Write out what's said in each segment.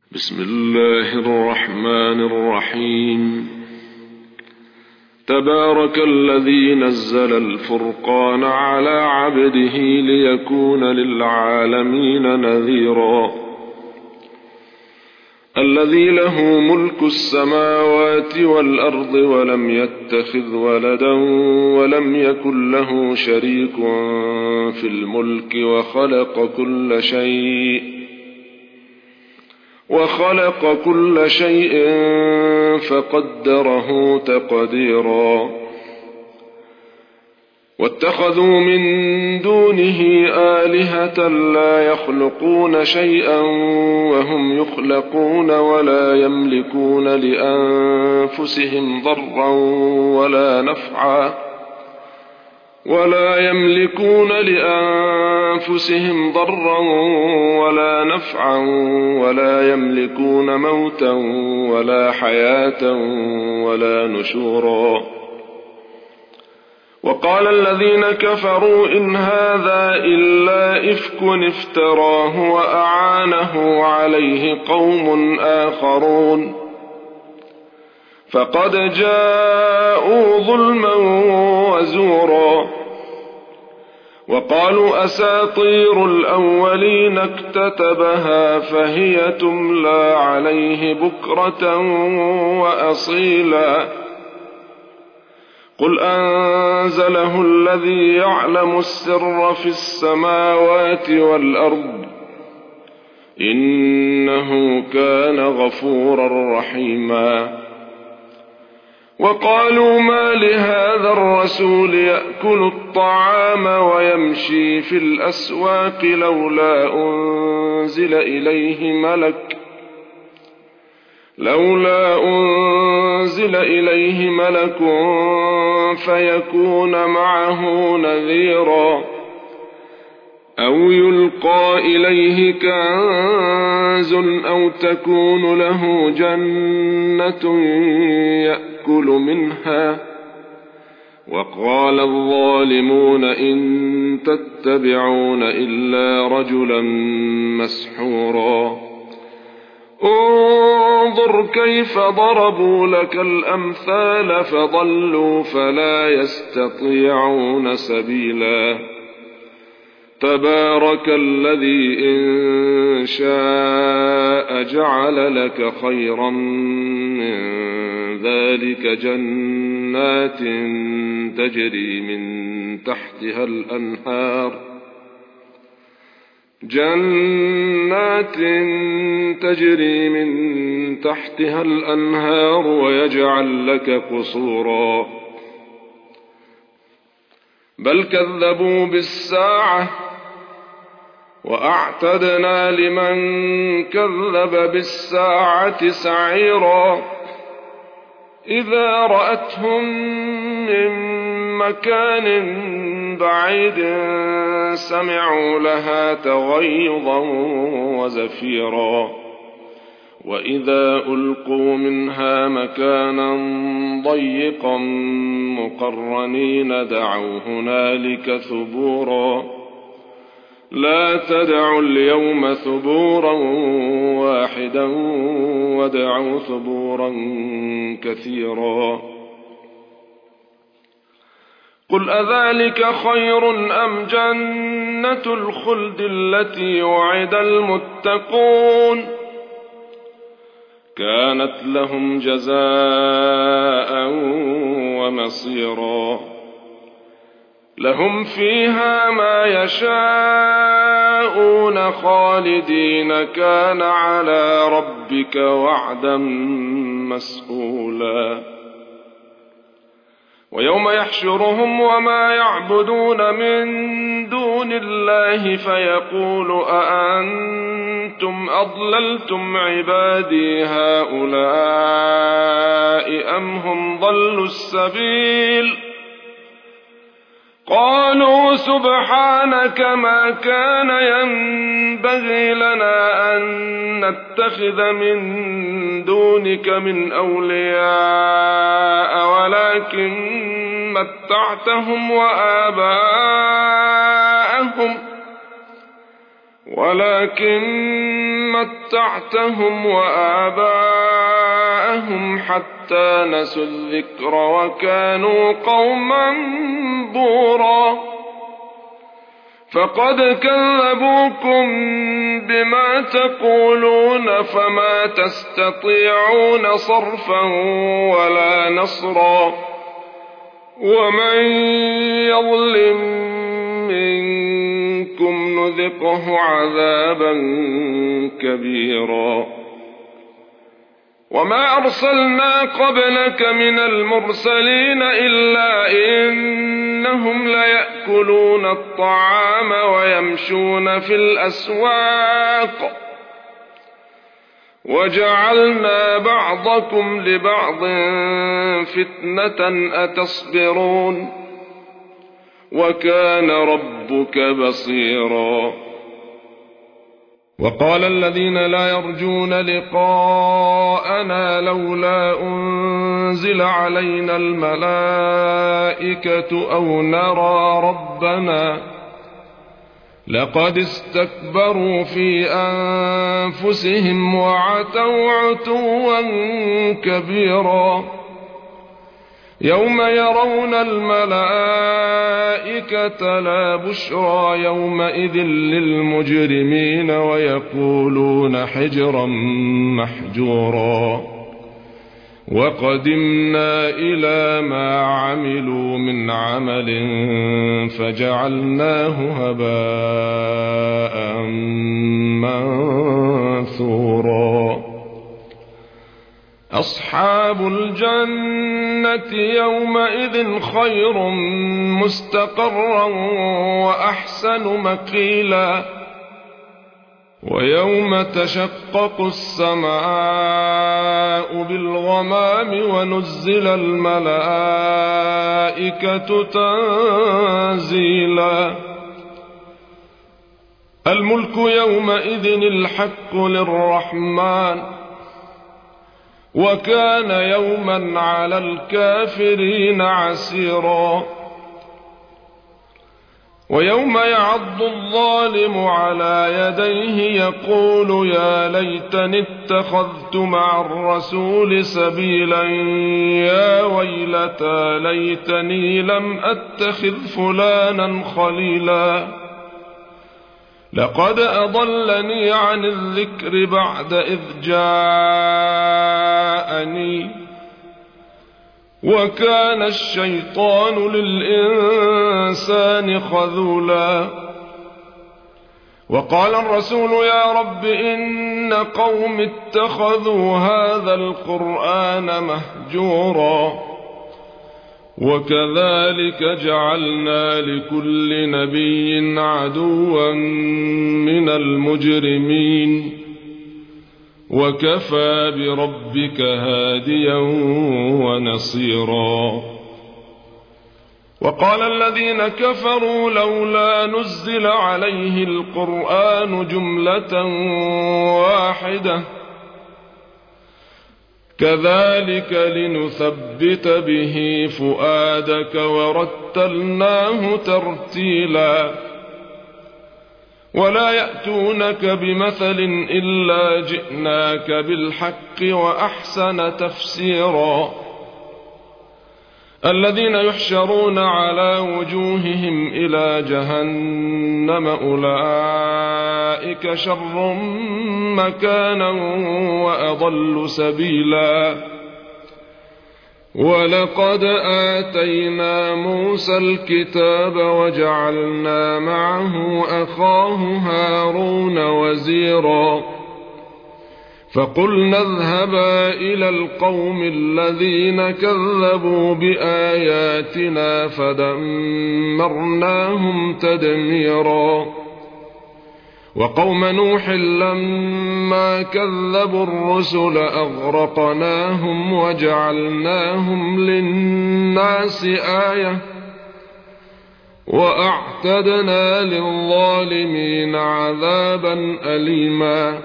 بسم الله الرحمن الرحيم. تبارك الذي نزل الفرقان على عبده ليكون للعالمين نذيرا. الذي له ملك السماوات والأرض ولم يتخذ ولدا ولم يكن له شريك في الملك وخلق كل شيء فقدره تقديرا. واتخذوا من دونه آلهة لا يخلقون شيئا وهم يخلقون ولا يملكون لأنفسهم ضرا ولا نفعا ولا يملكون موتا ولا حياة ولا نشورا. وقال الذين كفروا إن هذا إلا إفك افتراه وأعانه عليه قوم آخرون فقد جاءوا ظلما وزورا. وقالوا أساطير الأولين اكتتبها فهي تملى عليه بكرة وأصيلا. قل أنزله الذي يعلم السر في السماوات والأرض إنه كان غفورا رحيما. وقالوا ما لهذا الرسول يأكل الطعام ويمشي في الأسواق لولا أنزل إليه ملك فيكون معه نذيرا أو يلقى إليه كنز أو تكون له جنة يأكل منها. وقال الظالمون إن تتبعون إلا رجلا مسحورا. انظر كيف ضربوا لك الأمثال فضلوا فلا يستطيعون سبيلا. تبارك الذي إن شاء جعل لك خيرا من ذلك جنات تجري من تحتها الأنهار ويجعل لك قصورا. بل كذبوا بالساعة وأعتدنا لمن كذب بالساعة سعيرا. إذا رأتهم من مكان بعيد سمعوا لها تغيظا وزفيرا. وإذا ألقوا منها مكانا ضيقا مقرنين دعوا هنالك ثبورا. لا تدعوا اليوم ثبورا واحدا ودعوا ثبورا كثيرا. قل أذلك خير أم جنة الخلد التي وعد المتقون كانت لهم جزاء ومصيرا. لهم فيها ما يشاءون خالدين كان على ربك وعدا مسئولا. ويوم يحشرهم وما يعبدون من دون الله فيقول أأنتم أضللتم عبادي هؤلاء أم هم ضلوا السبيل. قالوا سبحانك ما كان ينبغي لنا أن نتخذ من دونك من أولياء ولكن متعتهم ولكن متعتهم وآباءهم حتى نسوا الذكر وكانوا قوما بورا فقد كذبوكم بما تقولون فما تستطيعون صرفا ولا نصرا ومن يظلم منكم نذقه عذابا كبيرا وما أرسلنا قبلك من المرسلين إلا إنهم ليأكلون الطعام ويمشون في الأسواق وجعلنا بعضكم لبعض فتنة أتصبرون وكان ربك بصيرا وقال الذين لا يرجون لقاءنا لولا أنزل علينا الملائكة أو نرى ربنا لقد استكبروا في أنفسهم وعتوا عتوا كبيرا يوم يرون الملائكة لا بشرى يومئذ للمجرمين ويقولون حجرا محجورا وقدمنا إلى ما عملوا من عمل فجعلناه هباء منثورا أصحاب الجنة يومئذ خير مستقرا وأحسن مقيلا ويوم تشقق السماء بالغمام ونزل الملائكة تنزيلا الملك يومئذ الحق للرحمن وكان يوما على الكافرين عسيرا ويوم يعض الظالم على يديه يقول يا ليتني اتخذت مع الرسول سبيلا يا ويلتى ليتني لم أتخذ فلانا خليلا لقد أضلني عن الذكر بعد إذ جاءني وكان الشيطان للإنسان خذولا وقال الرسول يا رب إن قوم اتخذوا هذا القرآن مهجورا وكذلك جعلنا لكل نبي عدوا من المجرمين وكفى بربك هاديا ونصيرا وقال الذين كفروا لولا نزل عليه القرآن جملة واحدة كذلك لنثبت به فؤادك ورتلناه ترتيلا ولا يأتونك بمثل إلا جئناك بالحق وأحسن تفسيرا الذين يحشرون على وجوههم إلى جهنم أولئك شر مكانا وأضل سبيلا ولقد آتينا موسى الكتاب وجعلنا معه أخاه هارون وزيرا فقلنا اذهبا إلى القوم الذين كذبوا بآياتنا فدمرناهم تدميرا وقوم نوح لما كذبوا الرسل أغرقناهم وجعلناهم للناس آية وأعتدنا للظالمين عذابا أليما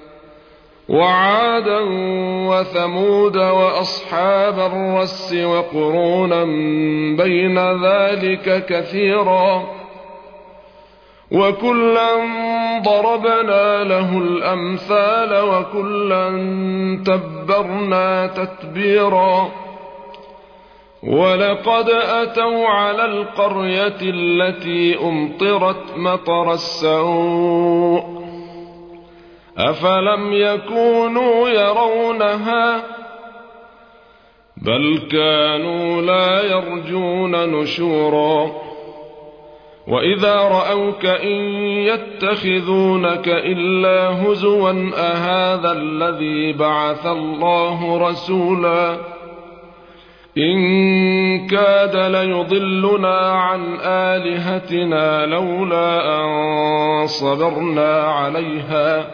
وعادا وثمود وأصحاب الرس وقرونا بين ذلك كثيرا وكلا ضربنا له الأمثال وكلا تبرنا تتبيرا ولقد أتوا على القرية التي أمطرت مطر السوء أفلم يكونوا يرونها بل كانوا لا يرجون نشورا وإذا رأوك إن يتخذونك إلا هزوا أهذا الذي بعث الله رسولا إن كاد ليضلنا عن آلهتنا لولا أن صبرنا عليها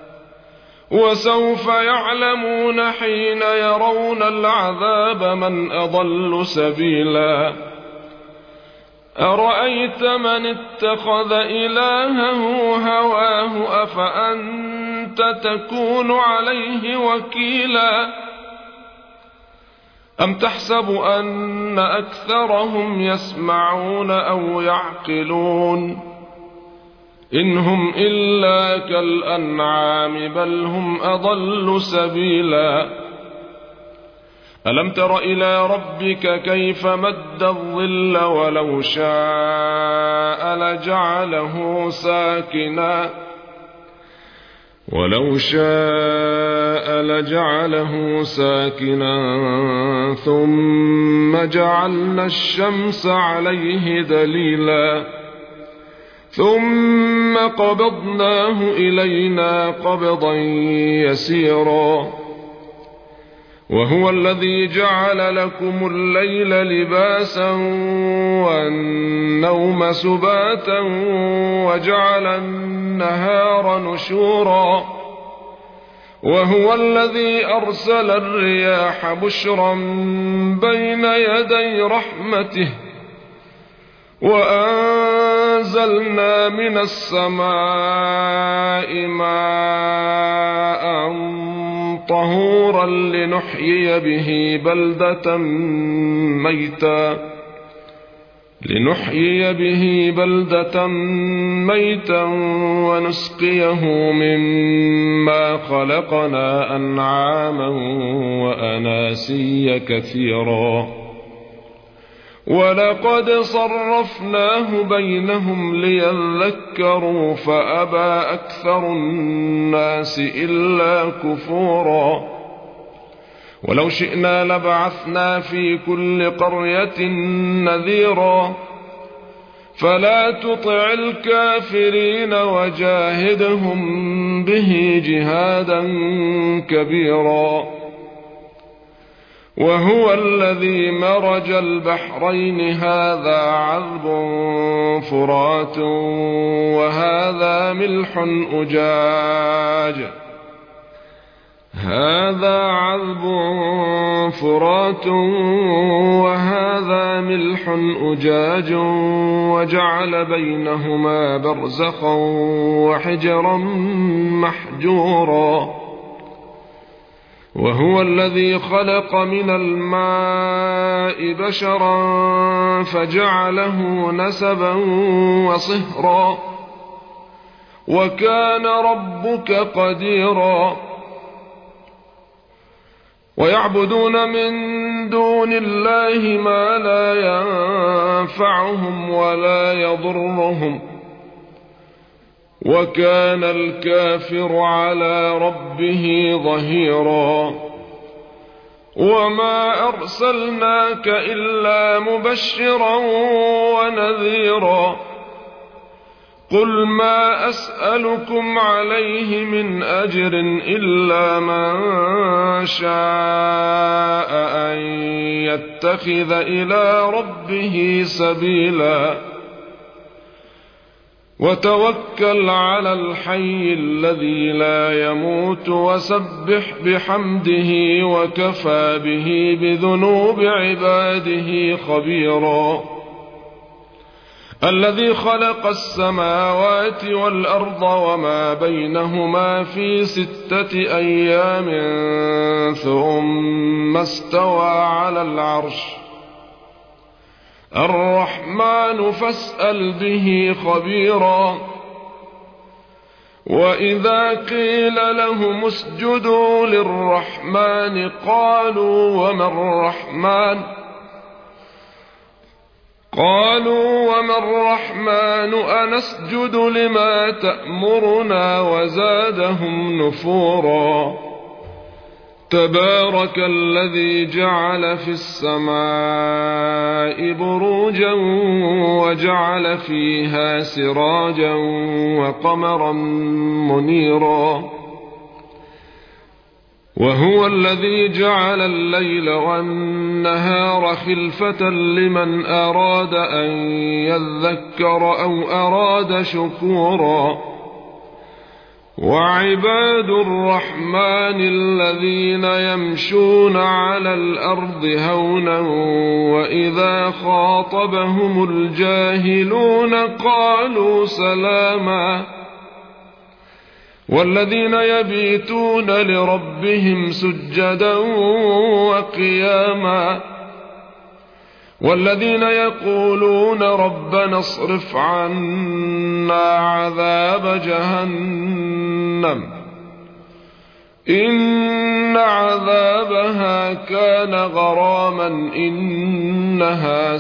وسوف يعلمون حين يرون العذاب من أضل سبيلا أرأيت من اتخذ إلهه هواه أفأنت تكون عليه وكيلا أم تحسب أن أكثرهم يسمعون أو يعقلون إن هم إلا كالأنعام بل هم أضل سبيلا ألم تر إلى ربك كيف مد الظل ولو شاء لجعله ساكنا ثم جعلنا الشمس عليه دليلا ثم قبضناه إلينا قبضا يسيرا وهو الذي جعل لكم الليل لباسا والنوم سباتا وجعل النهار نشورا وهو الذي أرسل الرياح بشرا بين يدي رحمته وأنزلنا من السماء ماء طهورا لنحيي به بلدة ميتا ونسقيه مما خلقنا أنعاما وأناسيا كثيرا ولقد صرفناه بينهم ليذكروا فأبى أكثر الناس إلا كفورا ولو شئنا لبعثنا في كل قرية نذيرا فلا تطع الكافرين وجاهدهم به جهادا كبيرا وهو الذي مرج البحرين هذا عذب فرات وهذا ملح أجاج وجعل بينهما برزخا وحجرا محجورا وهو الذي خلق من الماء بشرا فجعله نسبا وصهرا وكان ربك قديرا ويعبدون من دون الله ما لا ينفعهم ولا يضرهم وكان الكافر على ربه ظهيرا وما أرسلناك إلا مبشرا ونذيرا قل ما أسألكم عليه من أجر إلا من شاء أن يتخذ إلى ربه سبيلا وتوكل على الحي الذي لا يموت وسبح بحمده وكفى به بذنوب عباده خبيرا الذي خلق السماوات والأرض وما بينهما في 6 أيام ثم استوى على العرش الرحمن فاسأل به خبيرا وإذا قيل لهم اسجدوا للرحمن قالوا وما الرحمن أنسجد لما تأمرنا وزادهم نفورا تبارك الذي جعل في السماء بروجا وجعل فيها سراجا وقمرا منيرا وهو الذي جعل الليل والنهار خلفة لمن أراد أن يذكر أو أراد شكورا وعباد الرحمن الذين يمشون على الأرض هونا وإذا خاطبهم الجاهلون قالوا سلاما والذين يبيتون لربهم سجدا وقياما والذين يقولون ربنا اصرف عنا عذاب جهنم إن عذابها كان غراما إنها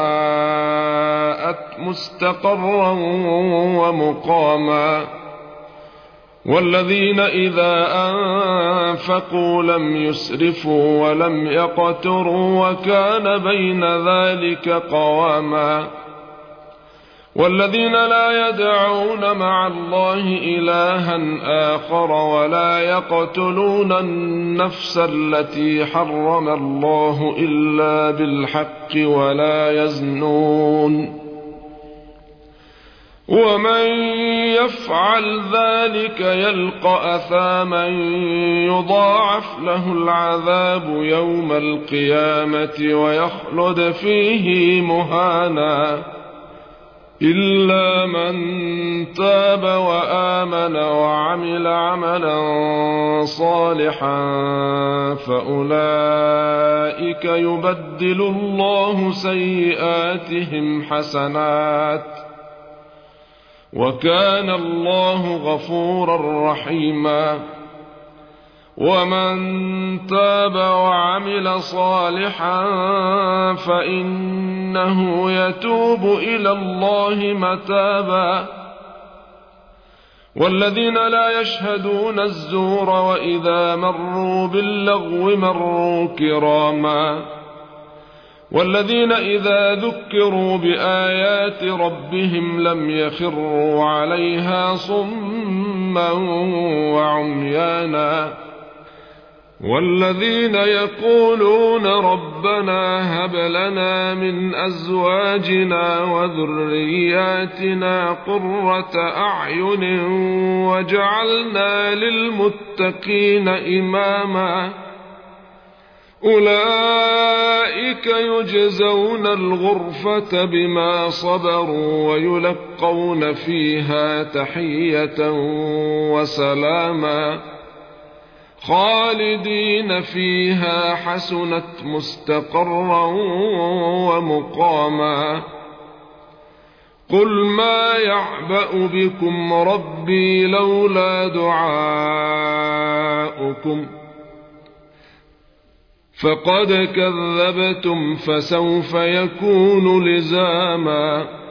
ساءت مستقرا ومقاما والذين إذا أنفقوا لم يسرفوا ولم يقتروا وكان بين ذلك قواما والذين لا يدعون مع الله إلها آخر ولا يقتلون النفس التي حرم الله إلا بالحق ولا يزنون ومن يفعل ذلك يلقى أثاما يضاعف له العذاب يوم القيامة ويخلد فيه مهانا إلا من تاب وآمن وعمل عملا صالحا فأولئك يبدل الله سيئاتهم حسنات وكان الله غفورا رحيما ومن تاب وعمل صالحا فإنه يتوب إلى الله متابا والذين لا يشهدون الزور وإذا مروا باللغو مروا كراما والذين إذا ذكروا بآيات ربهم لم يخروا عليها صما وعميانا والذين يقولون ربنا هب لنا من أزواجنا وذرياتنا قرة أعين واجعلنا للمتقين إماما أولئك يجزون الغرفة بما صبروا ويلقون فيها تحية وسلاما خالدين فيها حسنت مستقرا ومقاما قل ما يعبأ بكم ربي لولا دعاؤكم فقد كذبتم فسوف يكون لزاما